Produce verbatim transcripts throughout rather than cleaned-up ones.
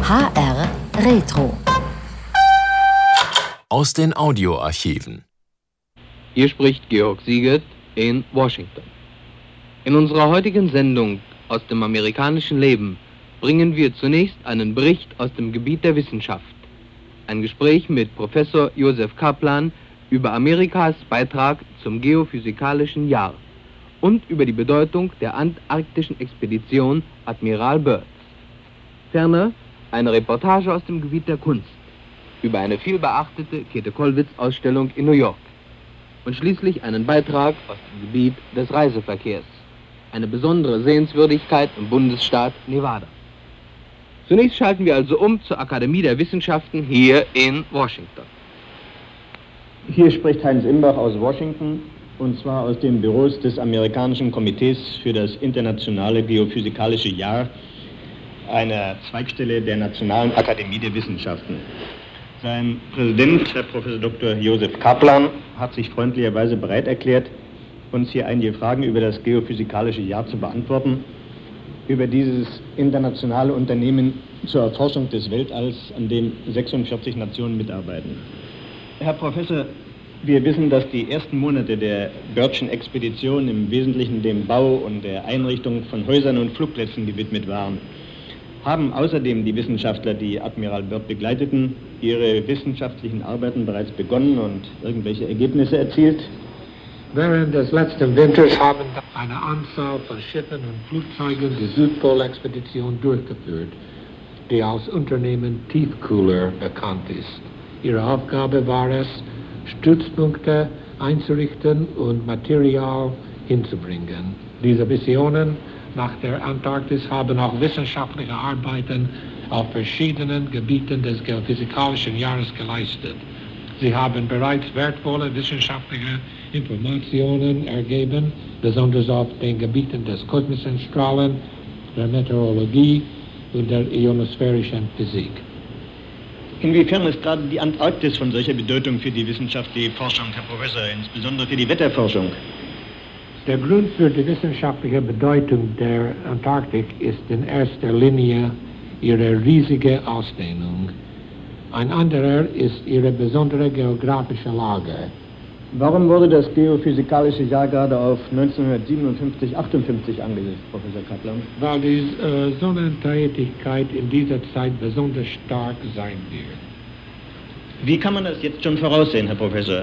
H R Retro. Aus den Audioarchiven. Hier spricht Georg Siegert in Washington. In unserer heutigen Sendung aus dem amerikanischen Leben bringen wir zunächst einen Bericht aus dem Gebiet der Wissenschaft. Ein Gespräch mit Professor Josef Kaplan über Amerikas Beitrag zum geophysikalischen Jahr und über die Bedeutung der antarktischen Expedition Admiral Byrd's. Ferner eine Reportage aus dem Gebiet der Kunst über eine vielbeachtete Käthe-Kollwitz-Ausstellung in New York und schließlich einen Beitrag aus dem Gebiet des Reiseverkehrs, eine besondere Sehenswürdigkeit im Bundesstaat Nevada. Zunächst schalten wir also um zur Akademie der Wissenschaften hier in Washington. Hier spricht Heinz Imbach aus Washington, und zwar aus den Büros des amerikanischen Komitees für das internationale geophysikalische Jahr, einer Zweigstelle der Nationalen Akademie der Wissenschaften. Sein Präsident, Herr Professor Doktor Josef Kaplan, hat sich freundlicherweise bereit erklärt, uns hier einige Fragen über das geophysikalische Jahr zu beantworten, über dieses internationale Unternehmen zur Erforschung des Weltalls, an dem sechsundvierzig Nationen mitarbeiten. Herr Professor, wir wissen, dass die ersten Monate der Byrd'schen Expedition im Wesentlichen dem Bau und der Einrichtung von Häusern und Flugplätzen gewidmet waren. Haben außerdem die Wissenschaftler, die Admiral Byrd begleiteten, ihre wissenschaftlichen Arbeiten bereits begonnen und irgendwelche Ergebnisse erzielt? Während des letzten Winters haben eine Anzahl von Schiffen und Flugzeugen die Südpolexpedition durchgeführt, die als Unternehmen Tiefkühler bekannt ist. Ihre Aufgabe war es, Stützpunkte einzurichten und Material hinzubringen. Diese Missionen nach der Antarktis haben auch wissenschaftliche Arbeiten auf verschiedenen Gebieten des geophysikalischen Jahres geleistet. Sie haben bereits wertvolle wissenschaftliche Informationen ergeben, besonders auf den Gebieten des kosmischen Strahlen, der Meteorologie und der ionosphärischen Physik. Inwiefern ist gerade die Antarktis von solcher Bedeutung für die wissenschaftliche Forschung, Herr Professor, insbesondere für die Wetterforschung? Der Grund für die wissenschaftliche Bedeutung der Antarktik ist in erster Linie ihre riesige Ausdehnung. Ein anderer ist ihre besondere geografische Lage. Warum wurde das geophysikalische Jahr gerade auf neunzehnhundertsiebenundfünfzig achtundfünfzig angesetzt, Professor Kaplan? Weil die äh, Sonnentätigkeit in dieser Zeit besonders stark sein wird. Wie kann man das jetzt schon voraussehen, Herr Professor?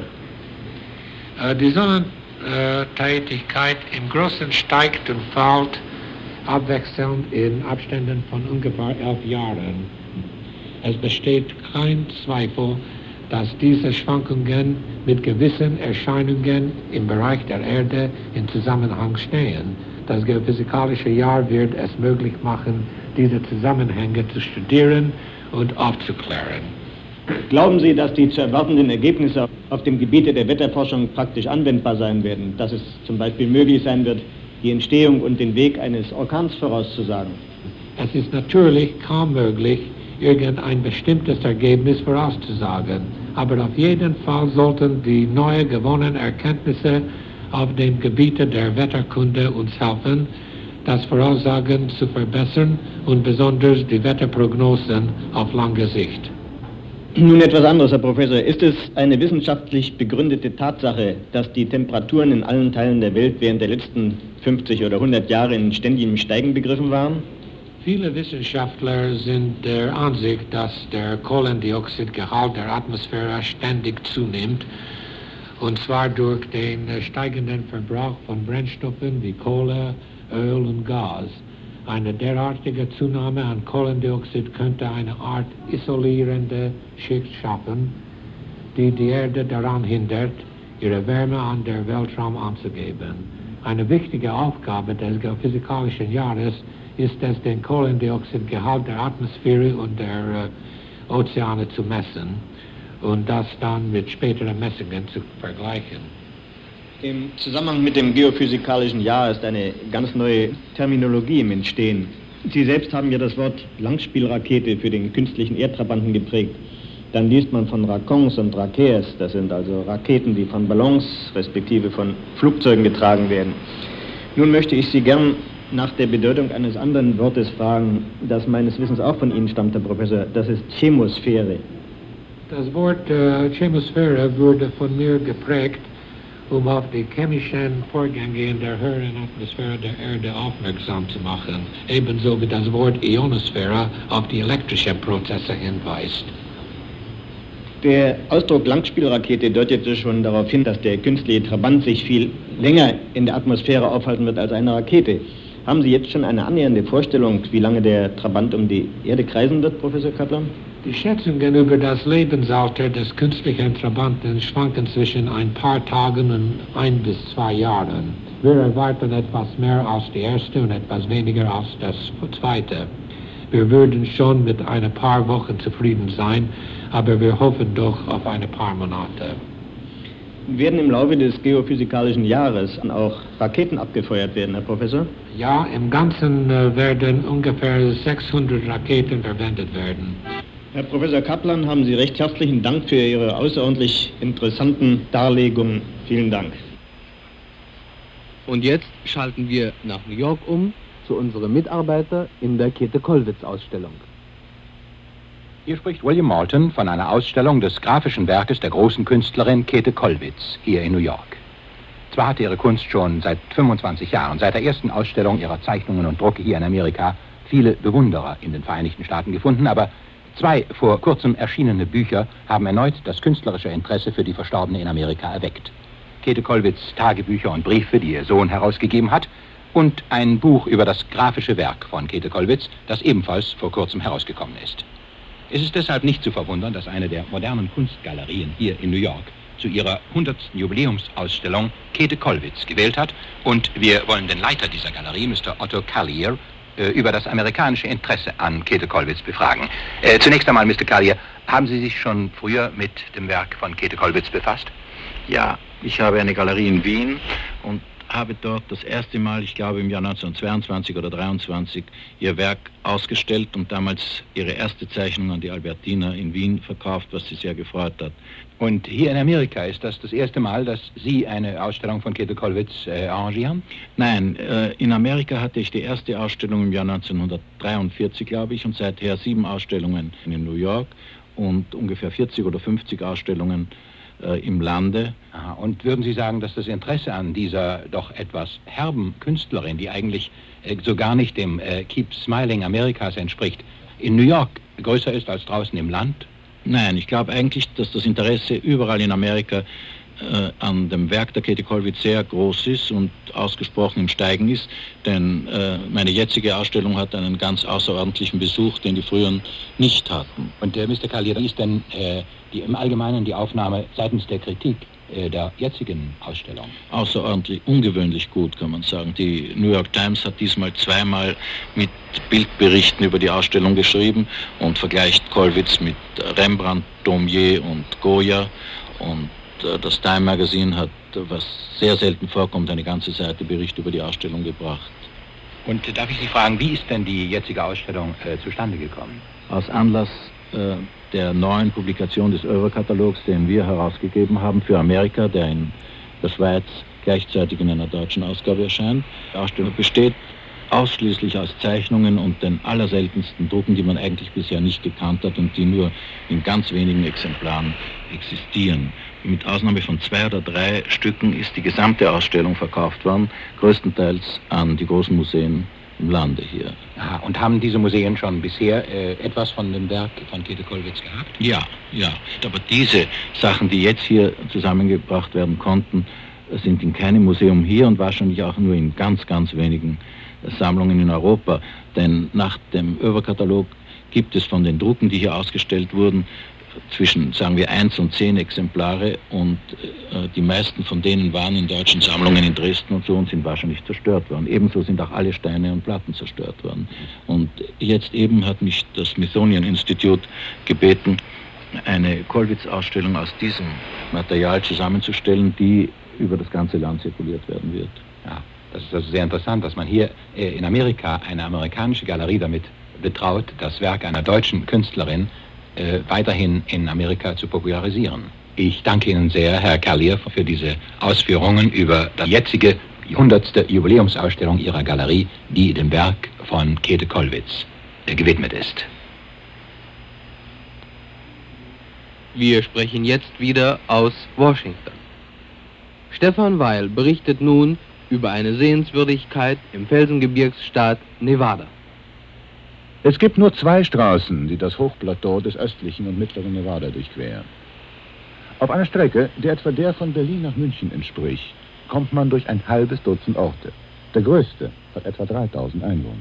Äh, die Sonnentätigkeit im Großen steigt und fällt abwechselnd in Abständen von ungefähr elf Jahren. Es besteht kein Zweifel, dass diese Schwankungen mit gewissen Erscheinungen im Bereich der Erde in Zusammenhang stehen. Das geophysikalische Jahr wird es möglich machen, diese Zusammenhänge zu studieren und aufzuklären. Glauben Sie, dass die zu erwartenden Ergebnisse auf dem Gebiet der Wetterforschung praktisch anwendbar sein werden? Dass es zum Beispiel möglich sein wird, die Entstehung und den Weg eines Orkans vorauszusagen? Es ist natürlich kaum möglich, irgendein bestimmtes Ergebnis vorauszusagen. Aber auf jeden Fall sollten die neu gewonnenen Erkenntnisse auf dem Gebiet der Wetterkunde uns helfen, das Voraussagen zu verbessern und besonders die Wetterprognosen auf lange Sicht. Nun etwas anderes, Herr Professor. Ist es eine wissenschaftlich begründete Tatsache, dass die Temperaturen in allen Teilen der Welt während der letzten fünfzig oder hundert Jahre in ständigem Steigen begriffen waren? Viele Wissenschaftler sind der Ansicht, dass der Kohlendioxidgehalt der Atmosphäre ständig zunimmt, und zwar durch den steigenden Verbrauch von Brennstoffen wie Kohle, Öl und Gas. Eine derartige Zunahme an Kohlendioxid könnte eine Art isolierende Schicht schaffen, die die Erde daran hindert, ihre Wärme an der Weltraum anzugeben. Eine wichtige Aufgabe des geophysikalischen Jahres ist es, den Kohlendioxidgehalt der Atmosphäre und der äh, Ozeane zu messen und das dann mit späteren Messungen zu vergleichen. Im Zusammenhang mit dem geophysikalischen Jahr ist eine ganz neue Terminologie im Entstehen. Sie selbst haben ja das Wort Langspielrakete für den künstlichen Erdtrabanten geprägt. Dann liest man von Rakons und Rakets, das sind also Raketen, die von Ballons respektive von Flugzeugen getragen werden. Nun möchte ich Sie gern nach der Bedeutung eines anderen Wortes fragen, das meines Wissens auch von Ihnen stammt, Herr Professor. Das ist Chemosphäre. Das Wort äh, Chemosphäre wurde von mir geprägt, um auf die chemischen Vorgänge in der höheren Atmosphäre der Erde aufmerksam zu machen. Ebenso wie das Wort Ionosphäre auf die elektrischen Prozesse hinweist. Der Ausdruck Langspielrakete deutete schon darauf hin, dass der künstliche Trabant sich viel länger in der Atmosphäre aufhalten wird als eine Rakete. Haben Sie jetzt schon eine annähernde Vorstellung, wie lange der Trabant um die Erde kreisen wird, Professor Kaplan? Die Schätzungen über das Lebensalter des künstlichen Trabanten schwanken zwischen ein paar Tagen und ein bis zwei Jahren. Wir erwarten etwas mehr als die erste und etwas weniger als das zweite. Wir würden schon mit ein paar Wochen zufrieden sein, aber wir hoffen doch auf ein paar Monate. Werden im Laufe des geophysikalischen Jahres auch Raketen abgefeuert werden, Herr Professor? Ja, im Ganzen äh, werden ungefähr sechshundert Raketen verwendet werden. Herr Professor Kaplan, haben Sie recht herzlichen Dank für Ihre außerordentlich interessanten Darlegungen. Vielen Dank. Und jetzt schalten wir nach New York um zu unserem Mitarbeiter in der Käthe-Kollwitz-Ausstellung. Hier spricht William Moulton von einer Ausstellung des grafischen Werkes der großen Künstlerin Käthe Kollwitz hier in New York. Zwar hatte ihre Kunst schon seit fünfundzwanzig Jahren, seit der ersten Ausstellung ihrer Zeichnungen und Drucke hier in Amerika, viele Bewunderer in den Vereinigten Staaten gefunden, aber zwei vor kurzem erschienene Bücher haben erneut das künstlerische Interesse für die Verstorbene in Amerika erweckt. Käthe Kollwitz Tagebücher und Briefe, die ihr Sohn herausgegeben hat, und ein Buch über das grafische Werk von Käthe Kollwitz, das ebenfalls vor kurzem herausgekommen ist. Es ist deshalb nicht zu verwundern, dass eine der modernen Kunstgalerien hier in New York zu ihrer hundertsten Jubiläumsausstellung Käthe Kollwitz gewählt hat, und wir wollen den Leiter dieser Galerie, Mister Otto Collier, über das amerikanische Interesse an Käthe Kollwitz befragen. Äh, zunächst einmal, Mister Collier, haben Sie sich schon früher mit dem Werk von Käthe Kollwitz befasst? Ja, ich habe eine Galerie in Wien und habe dort das erste Mal, ich glaube im Jahr neunzehnhundertzweiundzwanzig oder dreiundzwanzig, ihr Werk ausgestellt und damals ihre erste Zeichnung an die Albertina in Wien verkauft, was sie sehr gefreut hat. Und hier in Amerika ist das das erste Mal, dass Sie eine Ausstellung von Käthe Kollwitz äh, arrangieren? Nein, äh, in Amerika hatte ich die erste Ausstellung im Jahr neunzehnhundertdreiundvierzig, glaube ich, und seither sieben Ausstellungen in New York und ungefähr vierzig oder fünfzig Ausstellungen äh, im Lande. Aha. Und würden Sie sagen, dass das Interesse an dieser doch etwas herben Künstlerin, die eigentlich äh, so gar nicht dem äh, Keep Smiling Amerikas entspricht, in New York größer ist als draußen im Land? Nein, ich glaube eigentlich, dass das Interesse überall in Amerika äh, an dem Werk der Käthe Kollwitz sehr groß ist und ausgesprochen im Steigen ist, denn äh, meine jetzige Ausstellung hat einen ganz außerordentlichen Besuch, den die früheren nicht hatten. Und äh, Mister Collier, wie ist denn äh, die, im Allgemeinen die Aufnahme seitens der Kritik äh, der jetzigen Ausstellung? Außerordentlich, ungewöhnlich gut, kann man sagen. Die New York Times hat diesmal zweimal mit Bildberichten über die Ausstellung geschrieben und vergleicht Kollwitz mit Rembrandt, Daumier und Goya, und äh, das Time Magazine hat, was sehr selten vorkommt, eine ganze Seite Bericht über die Ausstellung gebracht. Und darf ich Sie fragen, wie ist denn die jetzige Ausstellung äh, zustande gekommen? Aus Anlass äh, der neuen Publikation des Euro-Katalogs, den wir herausgegeben haben für Amerika, der in der Schweiz gleichzeitig in einer deutschen Ausgabe erscheint. Die Ausstellung besteht ausschließlich aus Zeichnungen und den allerseltensten Drucken, die man eigentlich bisher nicht gekannt hat und die nur in ganz wenigen Exemplaren existieren. Mit Ausnahme von zwei oder drei Stücken ist die gesamte Ausstellung verkauft worden, größtenteils an die großen Museen im Lande hier. Aha, und haben diese Museen schon bisher äh, etwas von dem Werk von Käthe Kollwitz gehabt? Ja, ja. Aber diese Sachen, die jetzt hier zusammengebracht werden konnten, sind in keinem Museum hier und wahrscheinlich auch nur in ganz, ganz wenigen Sammlungen in Europa. Denn nach dem Över-Katalog gibt es von den Drucken, die hier ausgestellt wurden, zwischen, sagen wir, eins und zehn Exemplare, und äh, die meisten von denen waren in deutschen Sammlungen in Dresden und so und sind wahrscheinlich zerstört worden. Ebenso sind auch alle Steine und Platten zerstört worden. Und jetzt eben hat mich das Smithsonian Institute gebeten, eine Kollwitz-Ausstellung aus diesem Material zusammenzustellen, die über das ganze Land zirkuliert werden wird. Ja, das ist also sehr interessant, dass man hier äh, in Amerika eine amerikanische Galerie damit betraut, das Werk einer deutschen Künstlerin äh, weiterhin in Amerika zu popularisieren. Ich danke Ihnen sehr, Herr Collier, für diese Ausführungen über das jetzige die hundertste Jubiläumsausstellung ihrer Galerie, die dem Werk von Käthe Kollwitz äh, gewidmet ist. Wir sprechen jetzt wieder aus Washington. Stefan Weil berichtet nun über eine Sehenswürdigkeit im Felsengebirgsstaat Nevada. Es gibt nur zwei Straßen, die das Hochplateau des östlichen und mittleren Nevada durchqueren. Auf einer Strecke, die etwa der von Berlin nach München entspricht, kommt man durch ein halbes Dutzend Orte. Der größte hat etwa dreitausend Einwohner.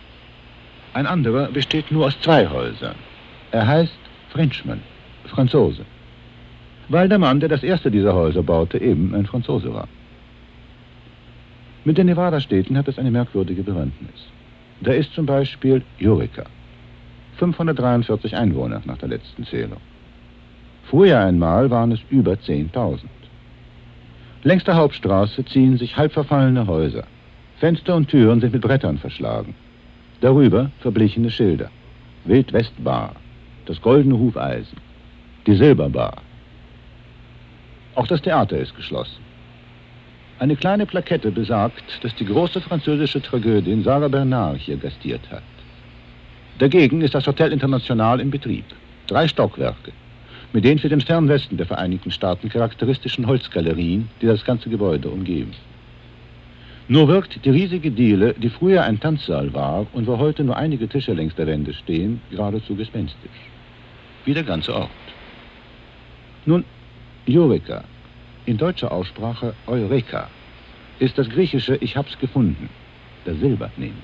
Ein anderer besteht nur aus zwei Häusern. Er heißt Frenchman, Franzose, weil der Mann, der das erste dieser Häuser baute, eben ein Franzose war. Mit den Nevada-Städten hat es eine merkwürdige Bewandtnis. Da ist zum Beispiel Eureka, fünfhundertdreiundvierzig Einwohner nach der letzten Zählung. Früher einmal waren es über zehntausend. Längs der Hauptstraße ziehen sich halb verfallene Häuser. Fenster und Türen sind mit Brettern verschlagen. Darüber verblichene Schilder. Wildwest-Bar, das Goldene Hufeisen, die Silberbar. Auch das Theater ist geschlossen. Eine kleine Plakette besagt, dass die große französische Tragödin Sarah Bernard hier gastiert hat. Dagegen ist das Hotel International in Betrieb. Drei Stockwerke, mit den für den Fernwesten der Vereinigten Staaten charakteristischen Holzgalerien, die das ganze Gebäude umgeben. Nur wirkt die riesige Diele, die früher ein Tanzsaal war und wo heute nur einige Tische längs der Wände stehen, geradezu gespenstisch. Wie der ganze Ort. Nun, Eureka, in deutscher Aussprache Eureka, ist das griechische Ich hab's gefunden, der Silber nämlich.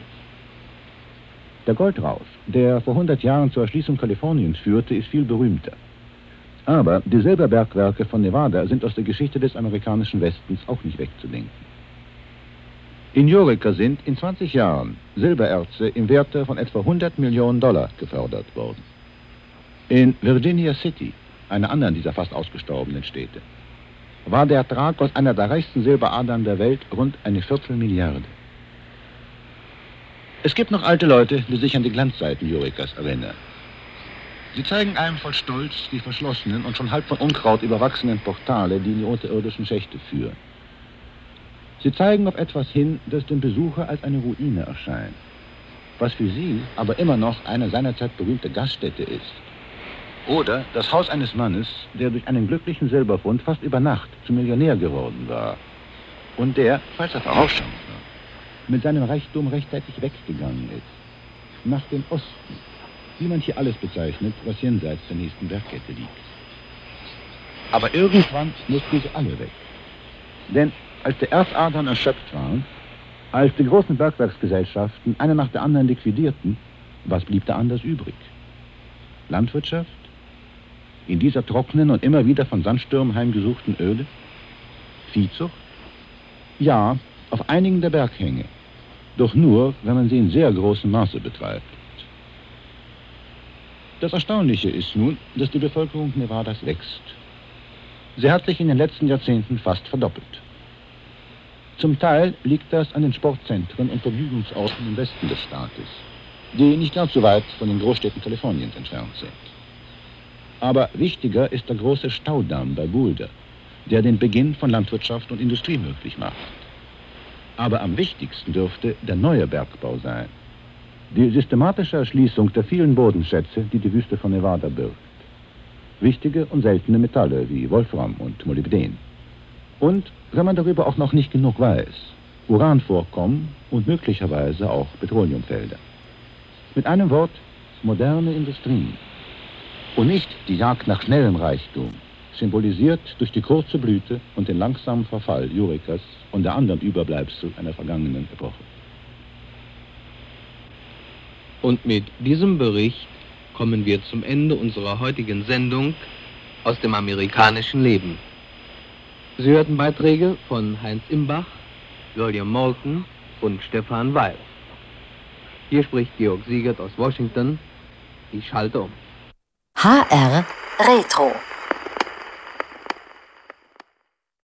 Der Goldrausch, der vor hundert Jahren zur Erschließung Kaliforniens führte, ist viel berühmter. Aber die Silberbergwerke von Nevada sind aus der Geschichte des amerikanischen Westens auch nicht wegzudenken. In Eureka sind in zwanzig Jahren Silbererze im Werte von etwa hundert Millionen Dollar gefördert worden. In Virginia City, einer anderen dieser fast ausgestorbenen Städte, war der Ertrag aus einer der reichsten Silberadern der Welt rund eine Viertelmilliarde. Es gibt noch alte Leute, die sich an die Glanzseiten Eurekas erinnern. Sie zeigen einem voll Stolz die verschlossenen und schon halb von Unkraut überwachsenen Portale, die in die unterirdischen Schächte führen. Sie zeigen auf etwas hin, das dem Besucher als eine Ruine erscheint, was für sie aber immer noch eine seinerzeit berühmte Gaststätte ist. Oder das Haus eines Mannes, der durch einen glücklichen Silberfund fast über Nacht zum Millionär geworden war. Und der, falls er vorausschauend war, mit seinem Reichtum rechtzeitig weggegangen ist. Nach dem Osten, wie man hier alles bezeichnet, was jenseits der nächsten Bergkette liegt. Aber irgendwann mussten sie alle weg. Denn als die Erzadern erschöpft waren, als die großen Bergwerksgesellschaften eine nach der anderen liquidierten, was blieb da anders übrig? Landwirtschaft? In dieser trockenen und immer wieder von Sandstürmen heimgesuchten Öde? Viehzucht? Ja, auf einigen der Berghänge. Doch nur, wenn man sie in sehr großem Maße betreibt. Das Erstaunliche ist nun, dass die Bevölkerung Nevadas wächst. Sie hat sich in den letzten Jahrzehnten fast verdoppelt. Zum Teil liegt das an den Sportzentren und Vergnügungsorten im Westen des Staates, die nicht ganz so weit von den Großstädten Kaliforniens entfernt sind. Aber wichtiger ist der große Staudamm bei Boulder, der den Beginn von Landwirtschaft und Industrie möglich macht. Aber am wichtigsten dürfte der neue Bergbau sein. Die systematische Erschließung der vielen Bodenschätze, die die Wüste von Nevada birgt. Wichtige und seltene Metalle wie Wolfram und Molybden. Und, wenn man darüber auch noch nicht genug weiß, Uranvorkommen und möglicherweise auch Petroleumfelder. Mit einem Wort, moderne Industrien. Und nicht die Jagd nach schnellem Reichtum, symbolisiert durch die kurze Blüte und den langsamen Verfall Eurekas und der anderen Überbleibsel einer vergangenen Epoche. Und mit diesem Bericht kommen wir zum Ende unserer heutigen Sendung aus dem amerikanischen Leben. Sie hörten Beiträge von Heinz Imbach, William Moulton und Stefan Weil. Hier spricht Georg Siegert aus Washington. Ich schalte um. H R Retro.